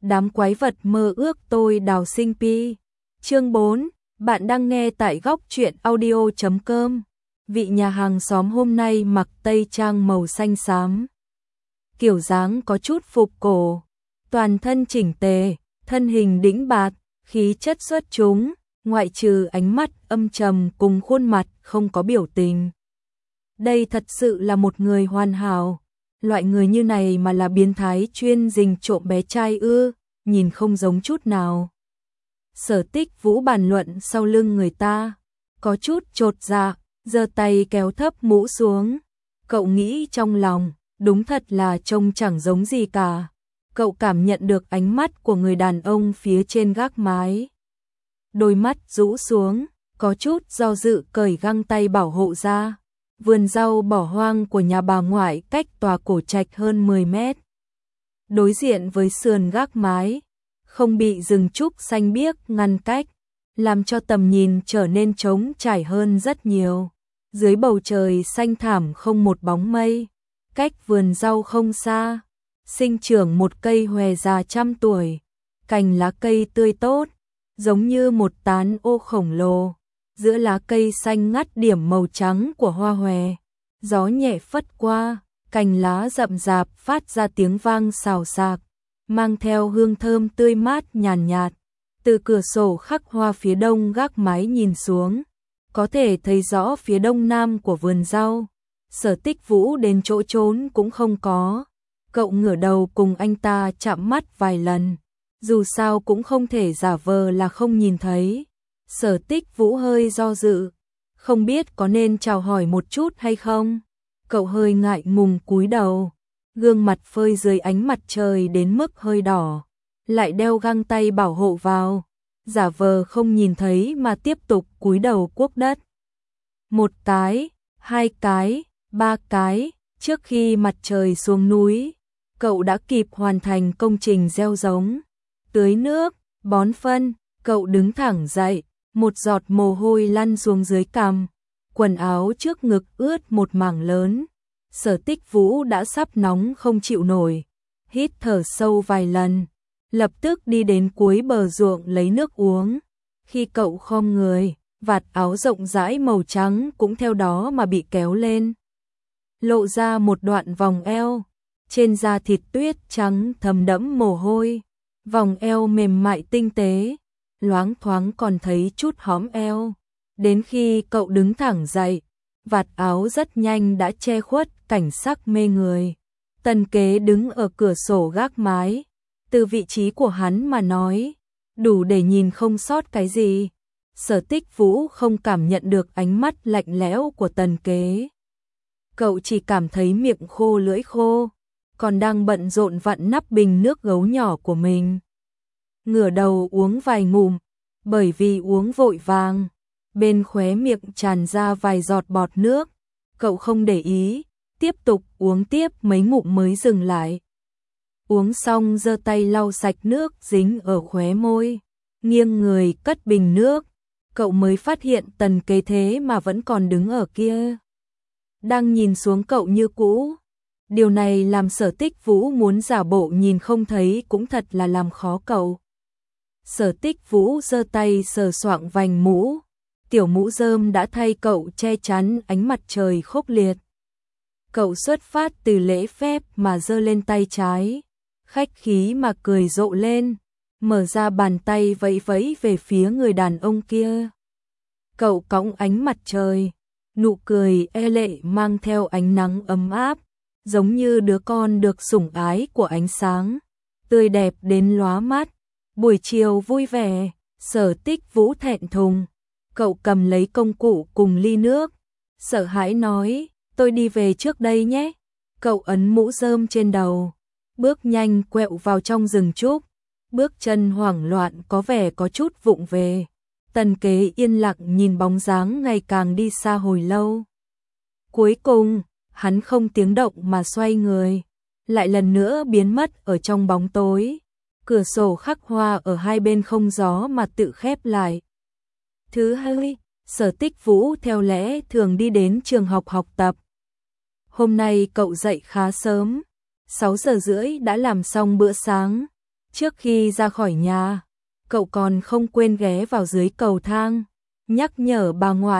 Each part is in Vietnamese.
đám quái vật mơ ước tôi đào sinh pi. Chương 4, bạn đang nghe tại góc truyện audio.com. Vị nhà hàng xóm hôm nay mặc tây trang màu xanh xám. Kiểu dáng có chút phục cổ, toàn thân chỉnh tề, thân hình đĩnh bạt, khí chất xuất chúng, ngoại trừ ánh mắt âm trầm cùng khuôn mặt không có biểu tình. Đây thật sự là một người hoàn hảo. Loại người như này mà là biến thái chuyên rình trộm bé trai ư, nhìn không giống chút nào. Sở Tích Vũ bàn luận sau lưng người ta, có chút chột dạ, giơ tay kéo thấp mũ xuống. Cậu nghĩ trong lòng, đúng thật là trông chẳng giống gì cả. Cậu cảm nhận được ánh mắt của người đàn ông phía trên gác mái. Đôi mắt rũ xuống, có chút do dự cởi găng tay bảo hộ ra. Vườn rau bỏ hoang của nhà bà ngoại cách tòa cổ trạch hơn 10 mét. Đối diện với sườn gác mái, không bị rừng trúc xanh biếc ngăn cách, làm cho tầm nhìn trở nên trống trải hơn rất nhiều. Dưới bầu trời xanh thảm không một bóng mây, cách vườn rau không xa, sinh trưởng một cây hòe già trăm tuổi, cành lá cây tươi tốt, giống như một tán ô khổng lồ. Giữa lá cây xanh ngắt điểm màu trắng của hoa hòe, gió nhẹ phất qua, cành lá rậm rạp phát ra tiếng vang xào xạc, mang theo hương thơm tươi mát nhàn nhạt. Từ cửa sổ khắc hoa phía đông gác mái nhìn xuống, có thể thấy rõ phía đông nam của vườn rau. Sở Tích Vũ đến chỗ trốn cũng không có. Cậu ngửa đầu cùng anh ta chạm mắt vài lần, dù sao cũng không thể giả vờ là không nhìn thấy. Sở Tích Vũ hơi do dự, không biết có nên chào hỏi một chút hay không. Cậu hơi ngại ngùng cúi đầu, gương mặt phơi dưới ánh mặt trời đến mức hơi đỏ, lại đeo găng tay bảo hộ vào, giả vờ không nhìn thấy mà tiếp tục cúi đầu cuốc đất. Một cái, hai cái, ba cái, trước khi mặt trời xuống núi, cậu đã kịp hoàn thành công trình gieo giống, tưới nước, bón phân. Cậu đứng thẳng dậy, một giọt mồ hôi lăn xuống dưới cằm, quần áo trước ngực ướt một mảng lớn. Sở Tích Vũ đã sắp nóng không chịu nổi, hít thở sâu vài lần, lập tức đi đến cuối bờ ruộng lấy nước uống. Khi cậu khom người, vạt áo rộng rãi màu trắng cũng theo đó mà bị kéo lên, lộ ra một đoạn vòng eo, trên da thịt tuyết trắng thấm đẫm mồ hôi, vòng eo mềm mại tinh tế, loáng thoáng còn thấy chút hõm eo. Đến khi cậu đứng thẳng dậy, vạt áo rất nhanh đã che khuất cảnh sắc mê người. Tần Kế đứng ở cửa sổ gác mái, từ vị trí của hắn mà nói, đủ để nhìn không sót cái gì. Sở Tích Vũ không cảm nhận được ánh mắt lạnh lẽo của Tần Kế. Cậu chỉ cảm thấy miệng khô lưỡi khô, còn đang bận rộn vặn nắp bình nước gấu nhỏ của mình. Ngửa đầu uống vài ngụm, bởi vì uống vội vàng, bên khóe miệng tràn ra vài giọt bọt nước. Cậu không để ý, tiếp tục uống tiếp mấy ngụm mới dừng lại. Uống xong giơ tay lau sạch nước dính ở khóe môi, nghiêng người cất bình nước. Cậu mới phát hiện Tần Kế thế mà vẫn còn đứng ở kia, đang nhìn xuống cậu như cũ. Điều này làm Sở Tích Vũ muốn giả bộ nhìn không thấy cũng thật là làm khó cậu. Sở Tích Vũ giơ tay sờ soạng vành mũ, tiểu mũ rơm đã thay cậu che chắn ánh mặt trời khốc liệt. Cậu xuất phát từ lễ phép mà giơ lên tay trái, khách khí mà cười rộ lên, mở ra bàn tay vẫy vẫy về phía người đàn ông kia. Cậu cõng ánh mặt trời, nụ cười e lệ mang theo ánh nắng ấm áp, giống như đứa con được sủng ái của ánh sáng, tươi đẹp đến lóa mắt. Buổi chiều vui vẻ, Sở Tích Vũ thẹn thùng, cậu cầm lấy công cụ cùng ly nước, sợ hãi nói, tôi đi về trước đây nhé. Cậu ấn mũ rơm trên đầu, bước nhanh quẹo vào trong rừng trúc, bước chân hoảng loạn có vẻ có chút vụng về. Tần Kế yên lặng nhìn bóng dáng ngày càng đi xa hồi lâu. Cuối cùng, hắn không tiếng động mà xoay người, lại lần nữa biến mất ở trong bóng tối. Cửa sổ khắc hoa ở hai bên không gió mà tự khép lại. Thứ hai, Sở Tích Vũ theo lẽ thường đi đến trường học học tập. Hôm nay cậu dậy khá sớm, 6 giờ rưỡi đã làm xong bữa sáng. Trước khi ra khỏi nhà, cậu còn không quên ghé vào dưới cầu thang, nhắc nhở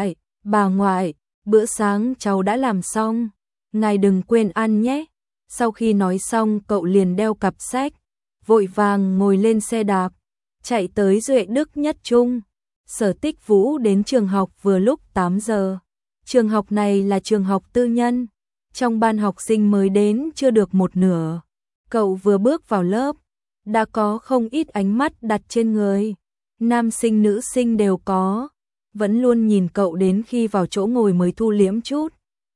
bà ngoại, bữa sáng cháu đã làm xong, ngài đừng quên ăn nhé. Sau khi nói xong cậu liền đeo cặp sách, vội vàng ngồi lên xe đạp, chạy tới Duệ Đức Nhất Trung. Sở Tích Vũ đến trường học vừa lúc 8 giờ. Trường học này là trường học tư nhân, trong ban học sinh mới đến chưa được một nửa. Cậu vừa bước vào lớp, đã có không ít ánh mắt đặt trên người, nam sinh nữ sinh đều có, vẫn luôn nhìn cậu đến khi vào chỗ ngồi mới thu liễm chút.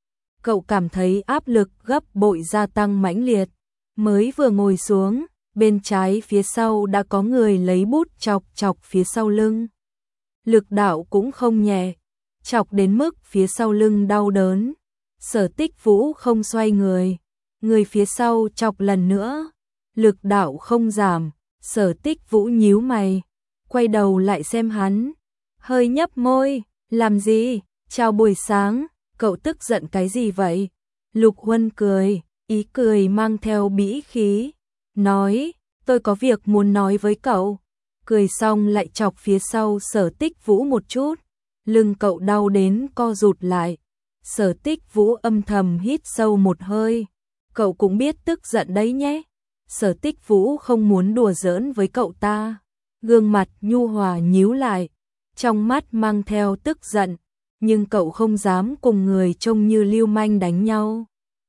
Cậu cảm thấy áp lực gấp bội gia tăng mãnh liệt, mới vừa ngồi xuống, bên trái phía sau đã có người lấy bút chọc chọc phía sau lưng. Lực đạo cũng không nhẹ, chọc đến mức phía sau lưng đau đớn. Sở Tích Vũ không xoay người phía sau chọc lần nữa, lực đạo không giảm. Sở Tích Vũ nhíu mày, quay đầu lại xem hắn, hơi nhấp môi, làm gì? Chào buổi sáng, cậu tức giận cái gì vậy? Lục Huân cười, ý cười mang theo bĩ khí, nói, tôi có việc muốn nói với cậu. Cười xong lại chọc phía sau Sở Tích Vũ một chút, lưng cậu đau đến co rụt lại. Sở Tích Vũ âm thầm hít sâu một hơi, cậu cũng biết tức giận đấy nhé. Sở Tích Vũ không muốn đùa giỡn với cậu ta, gương mặt nhu hòa nhíu lại, trong mắt mang theo tức giận, nhưng cậu không dám cùng người trông như lưu manh đánh nhau.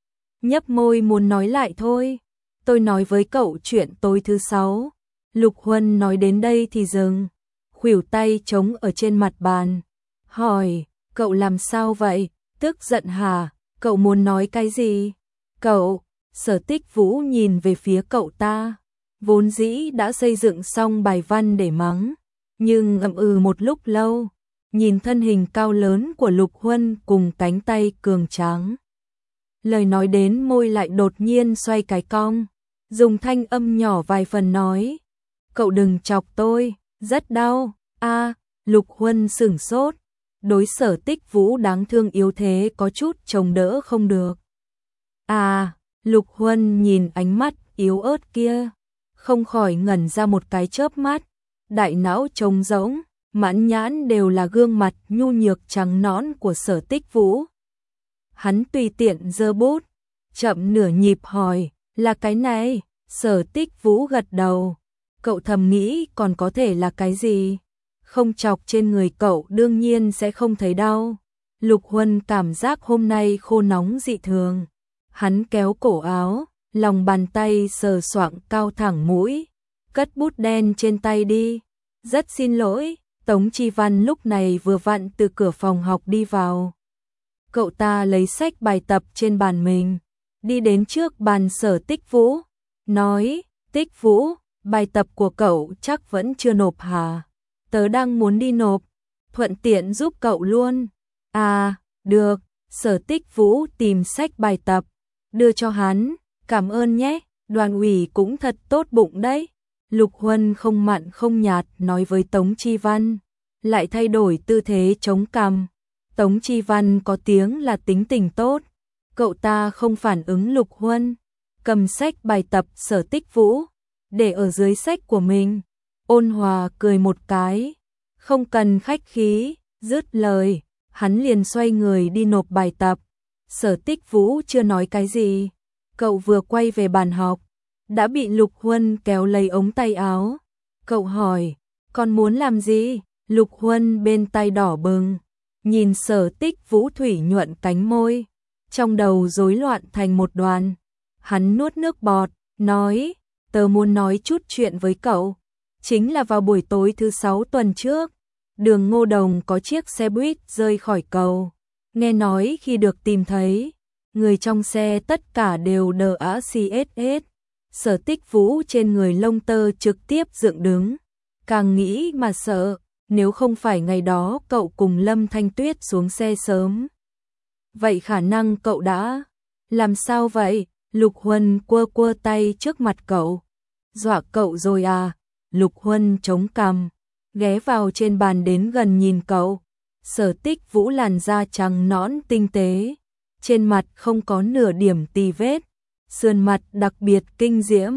Nhấp môi muốn nói lại thôi, tôi nói với cậu chuyện tối thứ 6. Lục Huân nói đến đây thì dừng, khuỷu tay trống ở trên mặt bàn, hỏi, cậu làm sao vậy, tức giận hả, cậu muốn nói cái gì? Cậu, Sở Tích Vũ nhìn về phía cậu ta, vốn dĩ đã xây dựng xong bài văn để mắng, nhưng ậm ừ một lúc lâu, nhìn thân hình cao lớn của Lục Huân cùng cánh tay cường tráng. Lời nói đến môi lại đột nhiên xoay cái cong, dùng thanh âm nhỏ vài phần nói, cậu đừng chọc tôi, rất đau. Lục Huân sửng sốt, đối Sở Tích Vũ đáng thương yếu thế có chút chống đỡ không được. Lục Huân nhìn ánh mắt yếu ớt kia, không khỏi ngẩn ra một cái chớp mắt, đại não trống rỗng, mãn nhãn đều là gương mặt nhu nhược trắng nõn của Sở Tích Vũ. Hắn tùy tiện giơ bút, chậm nửa nhịp hỏi, là cái này? Sở Tích Vũ gật đầu, cậu thầm nghĩ còn có thể là cái gì? Không chọc trên người cậu đương nhiên sẽ không thấy đau. Lục Huân cảm giác hôm nay khô nóng dị thường. Hắn kéo cổ áo, lòng bàn tay sờ soạng cao thẳng mũi, cất bút đen trên tay đi. Rất xin lỗi, Tống Chi Văn lúc này vừa vặn từ cửa phòng học đi vào. Cậu ta lấy sách bài tập trên bàn mình, đi đến trước bàn Sở Tích Vũ, nói, Tích Vũ, bài tập của cậu chắc vẫn chưa nộp hả? Tớ đang muốn đi nộp, thuận tiện giúp cậu luôn. Được, Sở Tích Vũ tìm sách bài tập, đưa cho hắn, cảm ơn nhé, Đoàn ủy cũng thật tốt bụng đấy. Lục Huân không mặn không nhạt nói với Tống Chi Văn, lại thay đổi tư thế chống cằm. Tống Chi Văn có tiếng là tính tình tốt, cậu ta không phản ứng Lục Huân, cầm sách bài tập Sở Tích Vũ, để ở dưới sách của mình, ôn hòa cười một cái, không cần khách khí, dứt lời, hắn liền xoay người đi nộp bài tập. Sở Tích Vũ chưa nói cái gì, cậu vừa quay về bàn học, đã bị Lục Huân kéo lấy ống tay áo. Cậu hỏi, con muốn làm gì? Lục Huân bên tay đỏ bừng, nhìn Sở Tích Vũ thủy nhuận cánh môi, trong đầu rối loạn thành một đoàn. Hắn nuốt nước bọt, nói, tớ muốn nói chút chuyện với cậu. Chính là vào buổi tối thứ 6 tuần trước, đường Ngô Đồng có chiếc xe buýt rơi khỏi cầu. Nghe nói khi được tìm thấy, người trong xe tất cả đều đờ ã CSS. Sở Tích Vũ trên người lông tơ trực tiếp dựng đứng. Càng nghĩ mà sợ, nếu không phải ngày đó cậu cùng Lâm Thanh Tuyết xuống xe sớm. Vậy khả năng cậu đã... Làm sao vậy? Lục Huân quơ quơ tay trước mặt cậu. Dọa cậu rồi à? Lục Huân chống cằm, ghé vào trên bàn đến gần nhìn cậu. Sở Tích Vũ làn da trắng nõn tinh tế, trên mặt không có nửa điểm tì vết, sườn mặt đặc biệt kinh diễm,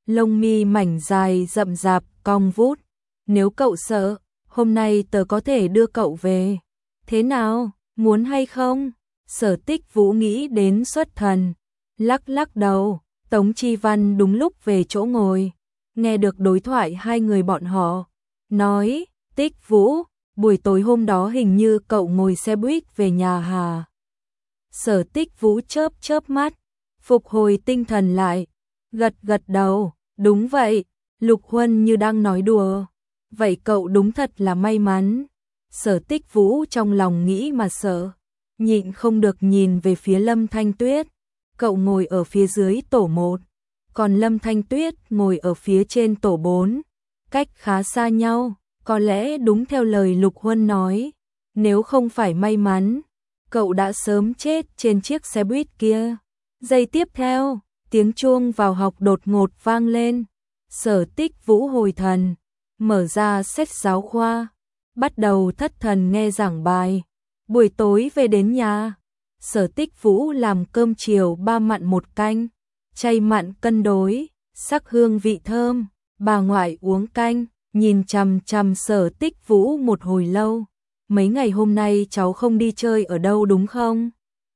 lông mi mảnh dài rậm rạp cong vút. Nếu cậu sợ, hôm nay tớ có thể đưa cậu về. Thế nào, muốn hay không? Sở Tích Vũ nghĩ đến xuất thần, lắc lắc đầu. Tống Chi Văn đúng lúc về chỗ ngồi, nghe được đối thoại hai người bọn họ, nói, Tích Vũ, buổi tối hôm đó hình như cậu ngồi xe buýt về nhà Hà. Sở Tích Vũ chớp chớp mắt, phục hồi tinh thần lại, gật gật đầu, đúng vậy. Lục Huân như đang nói đùa, vậy cậu đúng thật là may mắn. Sở Tích Vũ trong lòng nghĩ mà sợ, nhịn không được nhìn về phía Lâm Thanh Tuyết. Cậu ngồi ở phía dưới tổ 1, còn Lâm Thanh Tuyết ngồi ở phía trên tổ 4, cách khá xa nhau. Có lẽ đúng theo lời Lục Huân nói, nếu không phải may mắn, cậu đã sớm chết trên chiếc xe buýt kia. Giây tiếp theo, tiếng chuông vào học đột ngột vang lên. Sở Tích Vũ hồi thần, mở ra sách giáo khoa, bắt đầu thất thần nghe giảng bài. Buổi tối về đến nhà, Sở Tích Vũ làm cơm chiều 3 mặn 1 canh, chay mặn cân đối, sắc hương vị thơm. Bà ngoại uống canh, nhìn chằm chằm Sở Tích Vũ một hồi lâu. Mấy ngày hôm nay cháu không đi chơi ở đâu đúng không?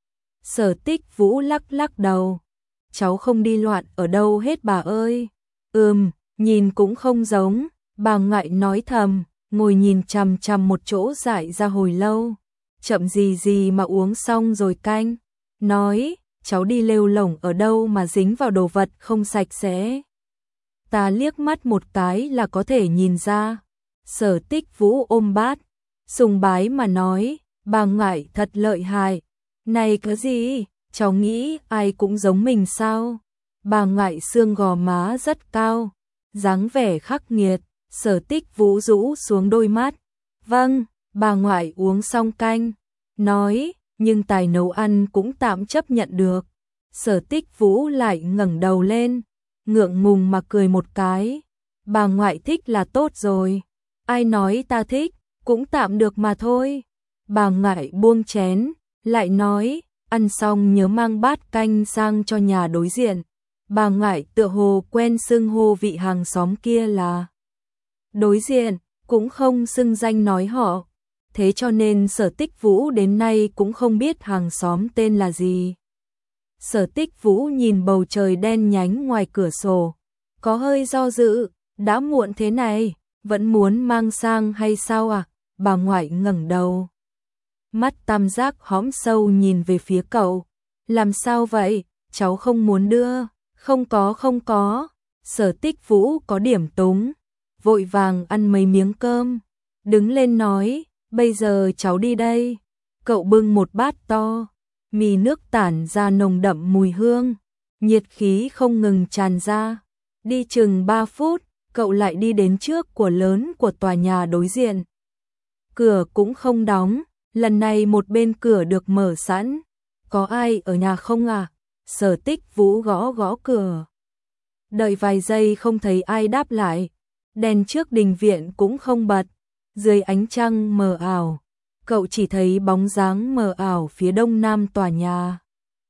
Sở Tích Vũ lắc lắc đầu. Cháu không đi loạn ở đâu hết bà ơi. Nhìn cũng không giống. Bà ngoại nói thầm, ngồi nhìn chằm chằm một chỗ dại ra hồi lâu. Chậm gì gì mà uống xong rồi canh. Nói, cháu đi lêu lổng ở đâu mà dính vào đồ vật không sạch sẽ. Ta liếc mắt một cái là có thể nhìn ra. Sở Tích Vũ ôm bát, sùng bái mà nói, bà ngoại thật lợi hại. Này cái gì, cháu nghĩ ai cũng giống mình sao? Bà ngoại xương gò má rất cao, dáng vẻ khắc nghiệt. Sở Tích Vũ rũ xuống đôi mắt. Vâng, bà ngoại uống xong canh, nói, nhưng tài nấu ăn cũng tạm chấp nhận được. Sở Tích Vũ lại ngẩng đầu lên, ngượng ngùng mà cười một cái. Bà ngoại thích là tốt rồi. Ai nói ta thích, cũng tạm được mà thôi. Bà ngoại buông chén, lại nói, ăn xong nhớ mang bát canh sang cho nhà đối diện. Bà ngoại tựa hồ quen xưng hô vị hàng xóm kia là đối diện, cũng không xưng danh nói họ. Thế cho nên Sở Tích Vũ đến nay cũng không biết hàng xóm tên là gì. Sở Tích Vũ nhìn bầu trời đen nhánh ngoài cửa sổ, có hơi do dự, đã muộn thế này, vẫn muốn mang sang hay sao à? Bà ngoại ngẩng đầu, mắt tam giác hõm sâu nhìn về phía cậu. Làm sao vậy? Cháu không muốn đưa. Không có. Sở Tích Vũ có điểm túng, vội vàng ăn mấy miếng cơm, đứng lên nói, bây giờ cháu đi đây. Cậu bưng một bát to, mì nước tản ra nồng đậm mùi hương, nhiệt khí không ngừng tràn ra. Đi chừng 3 phút, cậu lại đi đến trước của lớn của tòa nhà đối diện. Cửa cũng không đóng, lần này một bên cửa được mở sẵn. Có ai ở nhà không à? Sở Tích Vũ gõ gõ cửa. Đợi vài giây không thấy ai đáp lại. Đèn trước đình viện cũng không bật. Dưới ánh trăng mờ ảo, cậu chỉ thấy bóng dáng mờ ảo phía đông nam tòa nhà.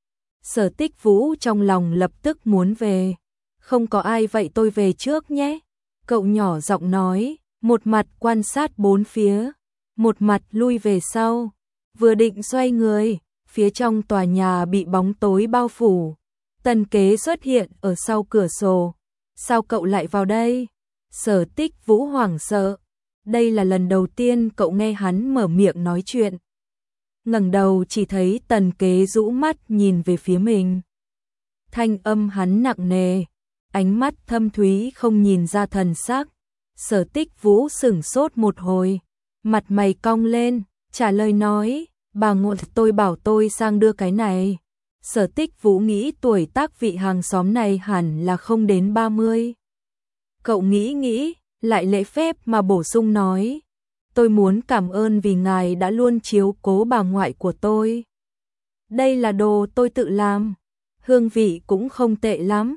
Sở Tích Vũ trong lòng lập tức muốn về. Không có ai vậy tôi về trước nhé. Cậu nhỏ giọng nói, một mặt quan sát bốn phía, một mặt lui về sau. Vừa định xoay người, phía trong tòa nhà bị bóng tối bao phủ. Tần Kế xuất hiện ở sau cửa sổ. Sao cậu lại vào đây? Sở Tích Vũ hoảng sợ. Đây là lần đầu tiên cậu nghe hắn mở miệng nói chuyện. Ngẩng đầu chỉ thấy Tần Kế rũ mắt nhìn về phía mình. Thanh âm hắn nặng nề, ánh mắt thâm thúy không nhìn ra thần sắc. Sở Tích Vũ sửng sốt một hồi, mặt mày cong lên, trả lời nói, bà ngộ tôi bảo tôi sang đưa cái này. Sở Tích Vũ nghĩ tuổi tác vị hàng xóm này hẳn là không đến 30. Cậu nghĩ, lại lễ phép mà bổ sung nói, tôi muốn cảm ơn vì ngài đã luôn chiếu cố bà ngoại của tôi. Đây là đồ tôi tự làm, hương vị cũng không tệ lắm.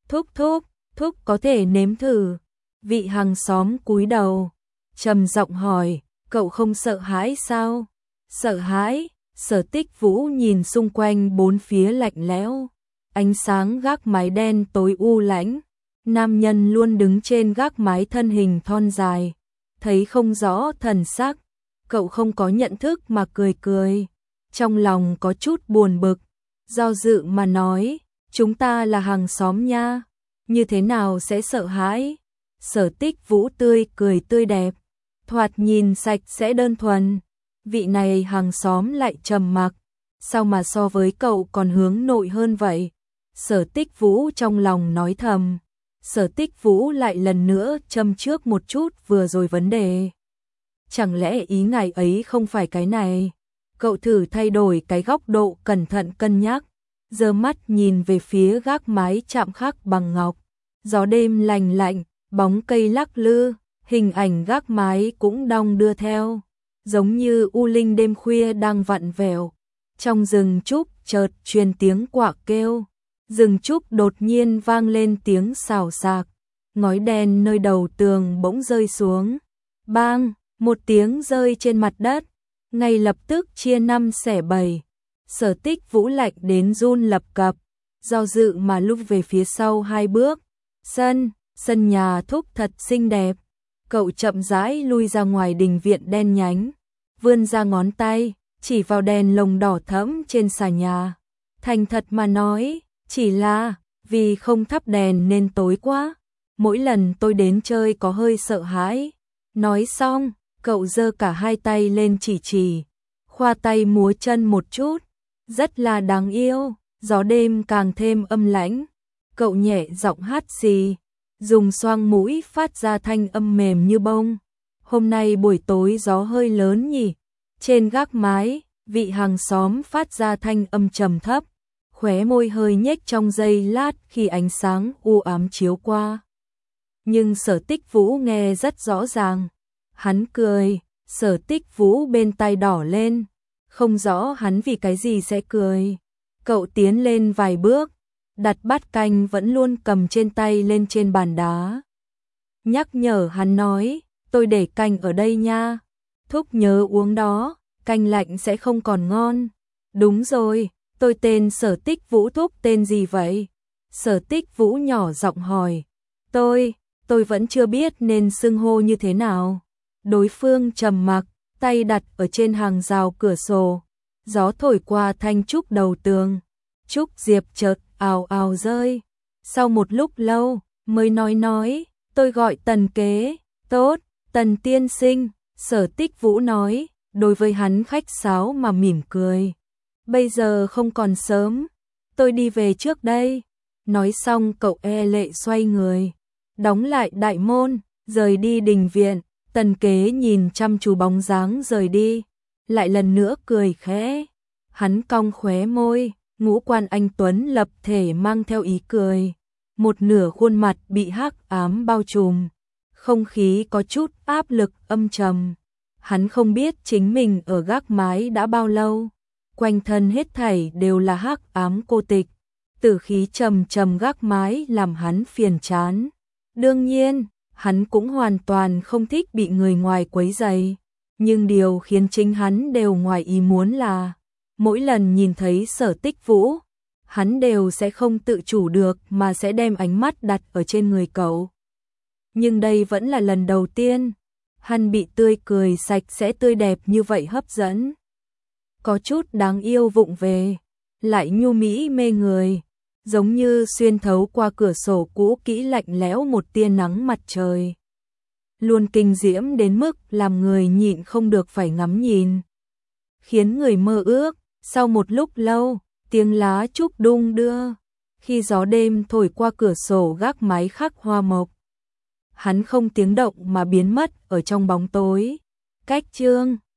Thúc có thể nếm thử. Vị hàng xóm cúi đầu, trầm giọng hỏi, cậu không sợ hãi sao? Sợ hãi? Sở Tích Vũ nhìn xung quanh bốn phía lạnh lẽo, ánh sáng gác mái đen tối u lãnh, Nam nhân luôn đứng trên gác mái, thân hình thon dài, thấy không rõ thần sắc, cậu không có nhận thức mà cười cười, trong lòng có chút buồn bực, do dự mà nói, chúng ta là hàng xóm nha, như thế nào sẽ sợ hãi? Sở Tích Vũ tươi cười tươi đẹp, thoạt nhìn sạch sẽ đơn thuần, vị này hàng xóm lại trầm mặc, sao mà so với cậu còn hướng nội hơn vậy? Sở Tích Vũ trong lòng nói thầm. Sở Tích Vũ lại lần nữa châm trước một chút vừa rồi vấn đề. Chẳng lẽ ý ngài ấy không phải cái này? Cậu thử thay đổi cái góc độ, cẩn thận cân nhắc, giơ mắt nhìn về phía gác mái chạm khắc bằng ngọc. Gió đêm lành lạnh, bóng cây lắc lư, hình ảnh gác mái cũng đong đưa theo, giống như u linh đêm khuya đang vặn vẹo. Trong rừng trúc chợt truyền tiếng quạ kêu. Rừng trúc đột nhiên vang lên tiếng xào xạc, ngói đèn nơi đầu tường bỗng rơi xuống. Bang, một tiếng rơi trên mặt đất, ngay lập tức chia năm xẻ bảy. Sở Tích Vũ lạnh đến run lập cập, do dự mà lùi về phía sau 2 bước. Sân nhà Thúc thật xinh đẹp. Cậu chậm rãi lui ra ngoài đình viện đen nhánh, vươn ra ngón tay, chỉ vào đèn lồng đỏ thẫm trên xà nhà. Thành thật mà nói, chỉ là vì không thắp đèn nên tối quá. Mỗi lần tôi đến chơi có hơi sợ hãi. Nói xong, cậu giơ cả 2 tay lên chỉ, khoa tay múa chân một chút, rất là đáng yêu. Gió đêm càng thêm âm lãnh. Cậu nhẹ giọng hát xì, dùng xoang mũi phát ra thanh âm mềm như bông. Hôm nay buổi tối gió hơi lớn nhỉ? Trên gác mái, vị hàng xóm phát ra thanh âm trầm thấp, khóe môi hơi nhếch trong giây lát khi ánh sáng u ám chiếu qua. Nhưng Sở Tích Vũ nghe rất rõ ràng. Hắn cười, Sở Tích Vũ bên tai đỏ lên, không rõ hắn vì cái gì sẽ cười. Cậu tiến lên vài bước, đặt bát canh vẫn luôn cầm trên tay lên trên bàn đá. Nhắc nhở hắn nói, tôi để canh ở đây nha. Thúc nhớ uống đó, canh lạnh sẽ không còn ngon. Đúng rồi, tôi tên Sở Tích Vũ, thúc tên gì vậy? Sở Tích Vũ nhỏ giọng hỏi. Tôi vẫn chưa biết nên xưng hô như thế nào. Đối phương trầm mặc, tay đặt ở trên hàng rào cửa sổ. Gió thổi qua thanh trúc đầu tường. Trúc diệp chợt ào ào rơi. Sau một lúc lâu, mới nói, tôi gọi Tần kế. Tốt, Tần tiên sinh, Sở Tích Vũ nói, đối với hắn khách sáo mà mỉm cười. Bây giờ không còn sớm, tôi đi về trước đây. Nói xong cậu e lệ xoay người, đóng lại đại môn, rời đi đình viện. Tần kế nhìn chăm chú bóng dáng rời đi, lại lần nữa cười khẽ. Hắn cong khóe môi, ngũ quan anh tuấn lập thể mang theo ý cười. Một nửa khuôn mặt bị hắc ám bao trùm, không khí có chút áp lực âm trầm. Hắn không biết chính mình ở gác mái đã bao lâu, quanh thân hết thảy đều là hắc ám cô tịch. Tử khí trầm trầm gác mái làm hắn phiền chán. Đương nhiên, hắn cũng hoàn toàn không thích bị người ngoài quấy rầy, nhưng điều khiến chính hắn đều ngoài ý muốn là mỗi lần nhìn thấy Sở Tích Vũ, hắn đều sẽ không tự chủ được mà sẽ đem ánh mắt đặt ở trên người cậu. Nhưng đây vẫn là lần đầu tiên hắn bị tươi cười sạch sẽ tươi đẹp như vậy hấp dẫn. Có chút đáng yêu vụng về, lại nhu mỹ mê người, giống như xuyên thấu qua cửa sổ cũ kỹ lạnh lẽo một tia nắng mặt trời. Luôn kinh diễm đến mức làm người nhịn không được phải ngắm nhìn. Khiến người mơ ước, sau một lúc lâu, tiếng lá trúc đung đưa, khi gió đêm thổi qua cửa sổ gác mái khắc hoa mộc. Hắn không tiếng động mà biến mất ở trong bóng tối. Cách chương